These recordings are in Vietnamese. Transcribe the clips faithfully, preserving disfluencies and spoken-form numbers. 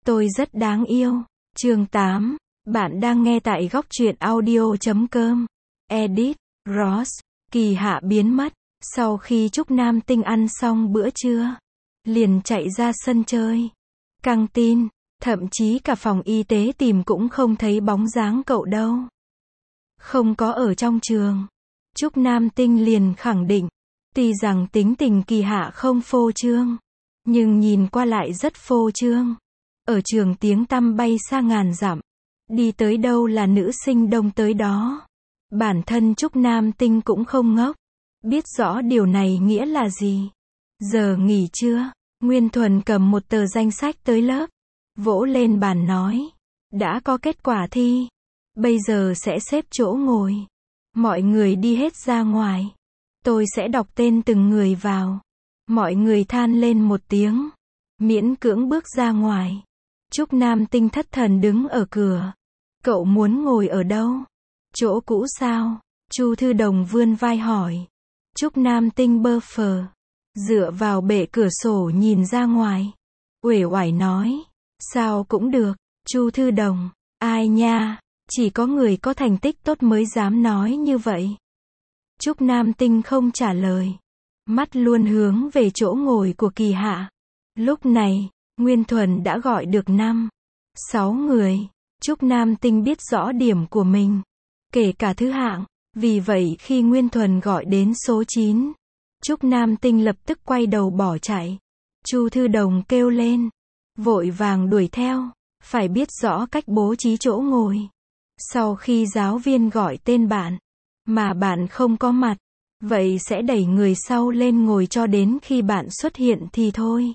Tôi rất đáng yêu. Chương tám. Bạn đang nghe tại góc truyện audio chấm com. Edit, Ross. Kỳ Hạ biến mất. Sau khi Trúc Nam Tinh ăn xong bữa trưa, liền chạy ra sân chơi. Căng tin, thậm chí cả phòng y tế tìm cũng không thấy bóng dáng cậu đâu. Không có ở trong trường. Trúc Nam Tinh liền khẳng định, tuy rằng tính tình Kỳ Hạ không phô trương, nhưng nhìn qua lại rất phô trương. Ở trường tiếng tăm bay xa ngàn dặm, đi tới đâu là nữ sinh đông tới đó. Bản thân Trúc Nam Tinh cũng không ngốc, biết rõ điều này nghĩa là gì. Giờ nghỉ trưa, Nguyên Thuần cầm một tờ danh sách tới lớp, vỗ lên bàn nói, đã có kết quả thi, bây giờ sẽ xếp chỗ ngồi. Mọi người đi hết ra ngoài, tôi sẽ đọc tên từng người vào. Mọi người than lên một tiếng, miễn cưỡng bước ra ngoài. Trúc Nam Tinh thất thần đứng ở cửa. Cậu muốn ngồi ở đâu? Chỗ cũ sao? Chu Thư Đồng vươn vai hỏi. Trúc Nam Tinh bơ phờ, dựa vào bệ cửa sổ nhìn ra ngoài, uể oải nói, sao cũng được. Chu Thư Đồng, ai nha, chỉ có người có thành tích tốt mới dám nói như vậy. Trúc Nam Tinh không trả lời, mắt luôn hướng về chỗ ngồi của Kỳ Hạ. Lúc này, Nguyên Thuần đã gọi được năm, sáu người. Trúc Nam Tinh biết rõ điểm của mình, kể cả thứ hạng. Vì vậy khi Nguyên Thuần gọi đến số chín, Trúc Nam Tinh lập tức quay đầu bỏ chạy. Chu Thư Đồng kêu lên, vội vàng đuổi theo, phải biết rõ cách bố trí chỗ ngồi. Sau khi giáo viên gọi tên bạn, mà bạn không có mặt, vậy sẽ đẩy người sau lên ngồi cho đến khi bạn xuất hiện thì thôi.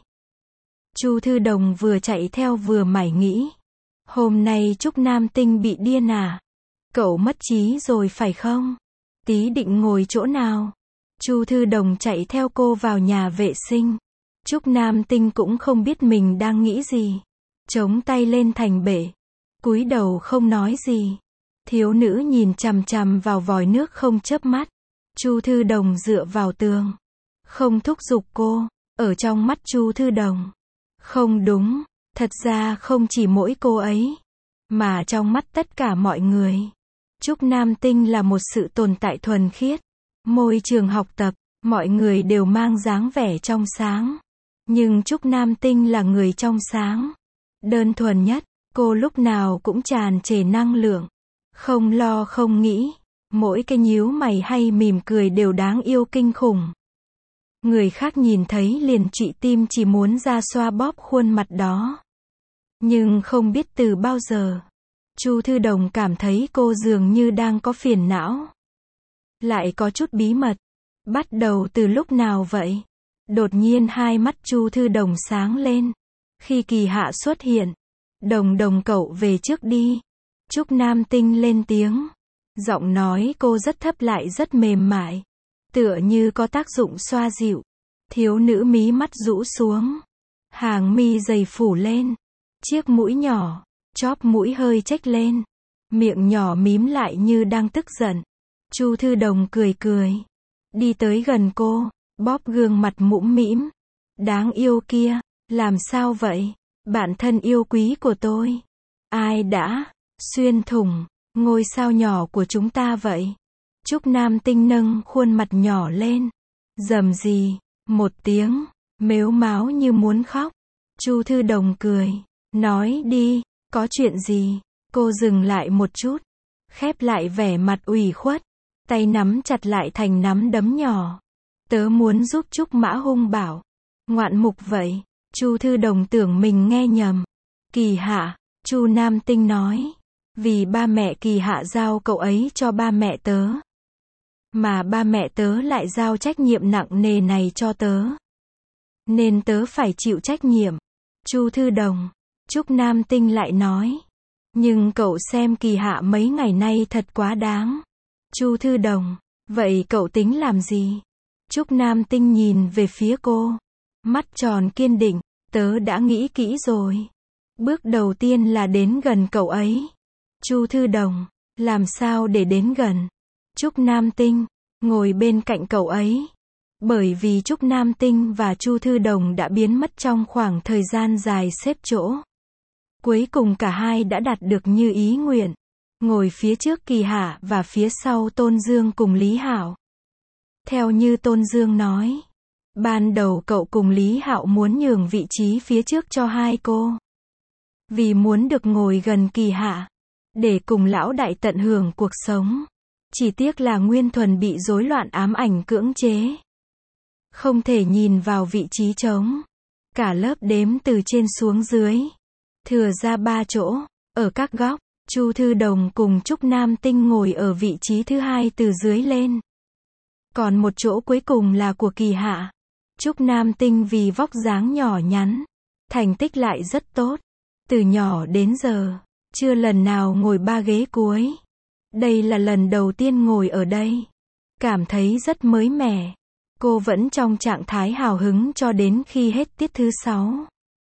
Chu Thư Đồng vừa chạy theo vừa mải nghĩ, hôm nay Trúc Nam Tinh bị điên à? Cậu mất trí rồi phải không? Tí định ngồi chỗ nào? Chu Thư Đồng chạy theo cô vào nhà vệ sinh. Trúc Nam Tinh cũng không biết mình đang nghĩ gì, chống tay lên thành bể, cúi đầu không nói gì. Thiếu nữ nhìn chằm chằm vào vòi nước không chớp mắt. Chu Thư Đồng dựa vào tường, không thúc giục cô. Ở trong mắt Chu Thư Đồng, không đúng, thật ra không chỉ mỗi cô ấy, mà trong mắt tất cả mọi người, Trúc Nam Tinh là một sự tồn tại thuần khiết. Môi trường học tập, mọi người đều mang dáng vẻ trong sáng, nhưng Trúc Nam Tinh là người trong sáng, đơn thuần nhất. Cô lúc nào cũng tràn trề năng lượng, không lo không nghĩ, mỗi cái nhíu mày hay mỉm cười đều đáng yêu kinh khủng. Người khác nhìn thấy liền trụy tim, chỉ muốn ra xoa bóp khuôn mặt đó. Nhưng không biết từ bao giờ, Chu Thư Đồng cảm thấy cô dường như đang có phiền não, lại có chút bí mật. Bắt đầu từ lúc nào vậy? Đột nhiên hai mắt Chu Thư Đồng sáng lên. Khi Kỳ Hạ xuất hiện, Đồng Đồng cậu về trước đi. Trúc Nam Tinh lên tiếng. Giọng nói cô rất thấp lại rất mềm mại, tựa như có tác dụng xoa dịu. Thiếu nữ mí mắt rũ xuống, hàng mi dày phủ lên, chiếc mũi nhỏ, chóp mũi hơi chếch lên, miệng nhỏ mím lại như đang tức giận. Chu Thư Đồng cười cười, đi tới gần cô, bóp gương mặt mũm mĩm. Đáng yêu kia, làm sao vậy? Bạn thân yêu quý của tôi, ai đã xuyên thủng ngôi sao nhỏ của chúng ta vậy? Trúc Nam Tinh nâng khuôn mặt nhỏ lên, rầm rì một tiếng, mếu máo như muốn khóc. Chu Thư Đồng cười, nói đi, có chuyện gì? Cô dừng lại một chút, khép lại vẻ mặt ủy khuất, tay nắm chặt lại thành nắm đấm nhỏ. Tớ muốn giúp Trúc Mã hung bảo, ngoạn mục vậy. Chu Thư Đồng tưởng mình nghe nhầm. Kỳ Hạ, Chu Nam Tinh nói, vì ba mẹ Kỳ Hạ giao cậu ấy cho ba mẹ tớ, mà ba mẹ tớ lại giao trách nhiệm nặng nề này cho tớ, nên tớ phải chịu trách nhiệm. Chu Thư Đồng, Trúc Nam Tinh lại nói, nhưng cậu xem Kỳ Hạ mấy ngày nay thật quá đáng. Chu Thư Đồng, vậy cậu tính làm gì? Trúc Nam Tinh nhìn về phía cô, mắt tròn kiên định, tớ đã nghĩ kỹ rồi. Bước đầu tiên là đến gần cậu ấy. Chu Thư Đồng, làm sao để đến gần? Trúc Nam Tinh, ngồi bên cạnh cậu ấy. Bởi vì Trúc Nam Tinh và Chu Thư Đồng đã biến mất trong khoảng thời gian dài xếp chỗ. Cuối cùng cả hai đã đạt được như ý nguyện. Ngồi phía trước Kỳ Hạ và phía sau Tôn Dương cùng Lý Hạo. Theo như Tôn Dương nói, ban đầu cậu cùng Lý Hạo muốn nhường vị trí phía trước cho hai cô. Vì muốn được ngồi gần Kỳ Hạ, để cùng lão đại tận hưởng cuộc sống. Chỉ tiếc là Nguyên Thuần bị rối loạn ám ảnh cưỡng chế. Không thể nhìn vào vị trí trống. Cả lớp đếm từ trên xuống dưới. Thừa ra ba chỗ, ở các góc, Chu Thư Đồng cùng Trúc Nam Tinh ngồi ở vị trí thứ hai từ dưới lên. Còn một chỗ cuối cùng là của Kỳ Hạ. Trúc Nam Tinh vì vóc dáng nhỏ nhắn, thành tích lại rất tốt. Từ nhỏ đến giờ, chưa lần nào ngồi ba ghế cuối. Đây là lần đầu tiên ngồi ở đây. Cảm thấy rất mới mẻ. Cô vẫn trong trạng thái hào hứng cho đến khi hết tiết thứ sáu.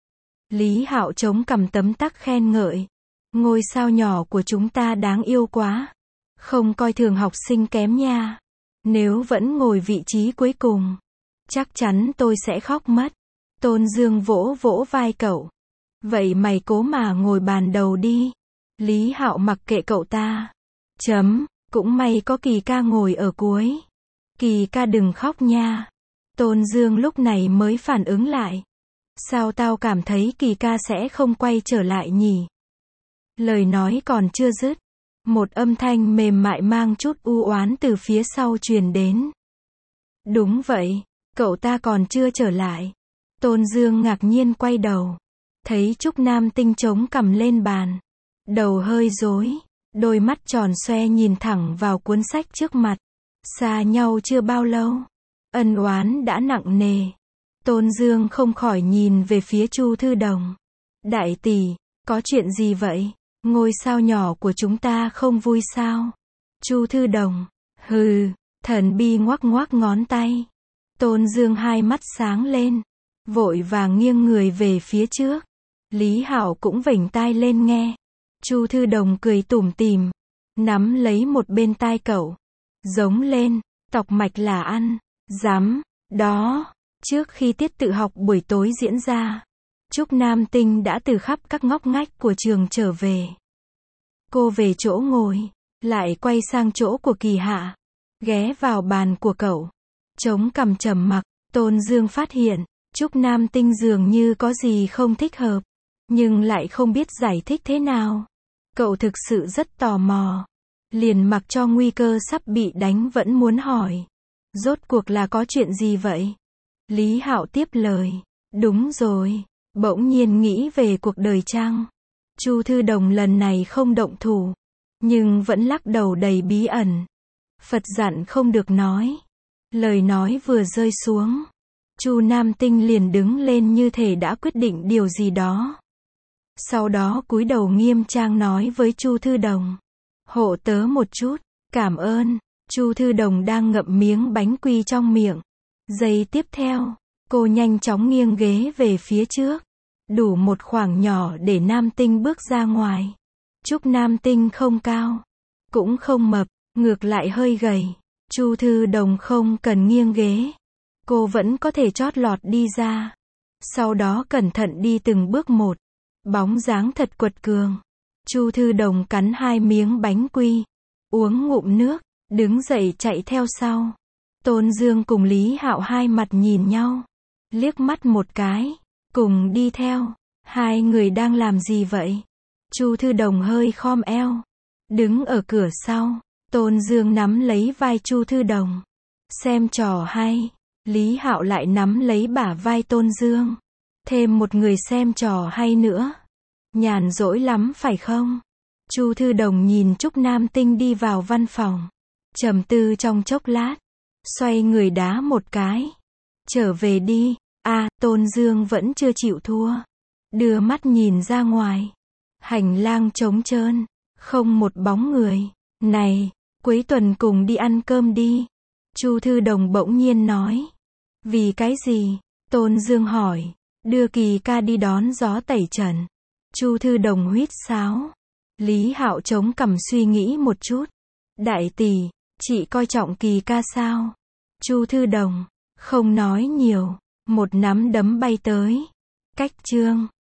Lý Hạo chống cằm tấm tắc khen ngợi. Ngôi sao nhỏ của chúng ta đáng yêu quá. Không coi thường học sinh kém nha. Nếu vẫn ngồi vị trí cuối cùng, chắc chắn tôi sẽ khóc mất. Tôn Dương vỗ vỗ vai cậu. Vậy mày cố mà ngồi bàn đầu đi. Lý Hạo mặc kệ cậu ta. Chấm, cũng may có Kỳ ca ngồi ở cuối. Kỳ ca đừng khóc nha. Tôn Dương lúc này mới phản ứng lại. Sao tao cảm thấy Kỳ ca sẽ không quay trở lại nhỉ? Lời nói còn chưa dứt. Một âm thanh mềm mại mang chút u oán từ phía sau truyền đến. Đúng vậy, cậu ta còn chưa trở lại. Tôn Dương ngạc nhiên quay đầu. Thấy Trúc Nam Tinh chống cằm lên bàn. Đầu hơi rối. Đôi mắt tròn xoe nhìn thẳng vào cuốn sách trước mặt. Xa nhau chưa bao lâu. Ân oán đã nặng nề. Tôn Dương không khỏi nhìn về phía Chu Thư Đồng. Đại tỷ, có chuyện gì vậy? Ngôi sao nhỏ của chúng ta không vui sao? Chu Thư Đồng. Hừ, thần bi ngoắc ngoắc ngón tay. Tôn Dương hai mắt sáng lên. Vội vàng nghiêng người về phía trước. Lý Hạo cũng vểnh tai lên nghe. Chu Thư Đồng cười tủm tỉm. Nắm lấy một bên tai cậu. Giống lên, tọc mạch là ăn. Dám, đó. Trước khi tiết tự học buổi tối diễn ra, Trúc Nam Tinh đã từ khắp các ngóc ngách của trường trở về. Cô về chỗ ngồi, lại quay sang chỗ của Kỳ Hạ, ghé vào bàn của cậu, chống cằm trầm mặc. Tôn Dương phát hiện, Trúc Nam Tinh dường như có gì không thích hợp, nhưng lại không biết giải thích thế nào. Cậu thực sự rất tò mò, liền mặc cho nguy cơ sắp bị đánh vẫn muốn hỏi. Rốt cuộc là có chuyện gì vậy? Lý Hạo tiếp lời. Đúng rồi, bỗng nhiên nghĩ về cuộc đời chăng? Chu Thư Đồng lần này không động thủ, nhưng vẫn lắc đầu đầy bí ẩn. Phật dặn không được nói. Lời nói vừa rơi xuống, Chu Nam Tinh liền đứng lên như thể đã quyết định điều gì đó. Sau đó cúi đầu nghiêm trang nói với Chu Thư Đồng. Hộ tớ một chút, cảm ơn. Chu Thư Đồng đang ngậm miếng bánh quy trong miệng. Giây tiếp theo, cô nhanh chóng nghiêng ghế về phía trước. Đủ một khoảng nhỏ để Nam Tinh bước ra ngoài. Trúc Nam Tinh không cao, cũng không mập, ngược lại hơi gầy. Chu Thư Đồng không cần nghiêng ghế. Cô vẫn có thể chót lọt đi ra. Sau đó cẩn thận đi từng bước một. Bóng dáng thật quật cường. Chu Thư Đồng cắn hai miếng bánh quy. Uống ngụm nước, đứng dậy chạy theo sau. Tôn Dương cùng Lý Hạo hai mặt nhìn nhau. Liếc mắt một cái. Cùng đi theo. Hai người đang làm gì vậy? Chu Thư Đồng hơi khom eo. Đứng ở cửa sau. Tôn Dương nắm lấy vai Chu Thư Đồng. Xem trò hay. Lý Hạo lại nắm lấy bả vai Tôn Dương. Thêm một người xem trò hay nữa. Nhàn rỗi lắm phải không? Chu Thư Đồng nhìn Trúc Nam Tinh đi vào văn phòng. Trầm tư trong chốc lát. Xoay người đá một cái. Trở về đi. À, Tôn Dương vẫn chưa chịu thua. Đưa mắt nhìn ra ngoài. Hành lang trống trơn. Không một bóng người. Này, cuối tuần cùng đi ăn cơm đi. Chu Thư Đồng bỗng nhiên nói. Vì cái gì? Tôn Dương hỏi. Đưa Kỳ ca đi đón gió tẩy trần. Chu Thư Đồng huýt sáo. Lý Hạo chống cằm suy nghĩ một chút. Đại tỷ, chị coi trọng Kỳ ca sao? Chu Thư Đồng không nói nhiều. Một nắm đấm bay tới. Cách chương